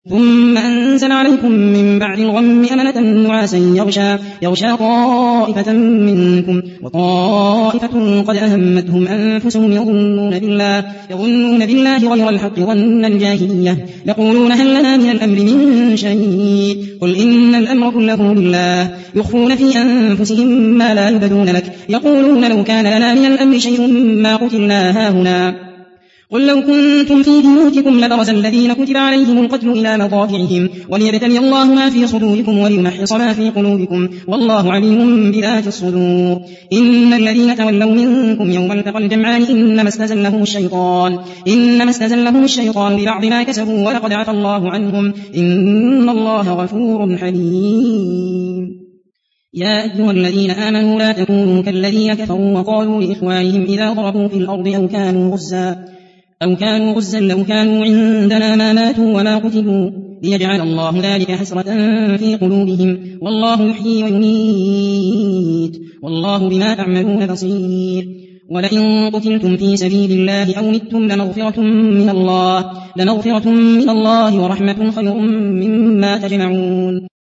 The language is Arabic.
ثم أنزل عليكم من بعد الغم أمنة نعاسا يغشى طائفة منكم وطائفة قد أهمتهم أنفسهم يظنون بالله غير الحق ظن الجاهلية يقولون هل لنا من الأمر من شيء قل إن الأمر كله لله يخفون في أنفسهم ما لا يبدون لك يقولون لو كان لنا من الأمر شيء ما قتلنا هاهنا قل لو كنتم في بيوتكم لبرز الذين كتب عليهم القتل إلى مضاجعهم وليبتلي الله ما في صدوركم وليمحص ما في قلوبكم والله عليم بذات الصدور إن الذين تولوا منكم يوم التقى الجمعان إنما استزلهم الشيطان ببعض ما كسبوا ولقد عفى الله عنهم إن الله غفور حليم يا أيها الذين آمنوا لا تكونوا كالذين كفروا وقالوا لإخوانهم إذا ضربوا في الأرض أو كانوا غزا لو كانوا عندنا ما ماتوا وما قتلوا ليجعل الله ذلك حسرة في قلوبهم والله يحيي ويميت والله بما تعملون بصير ولئن قتلتم في سبيل الله أو متم لمغفرة من الله ورحمة خير مما تجمعون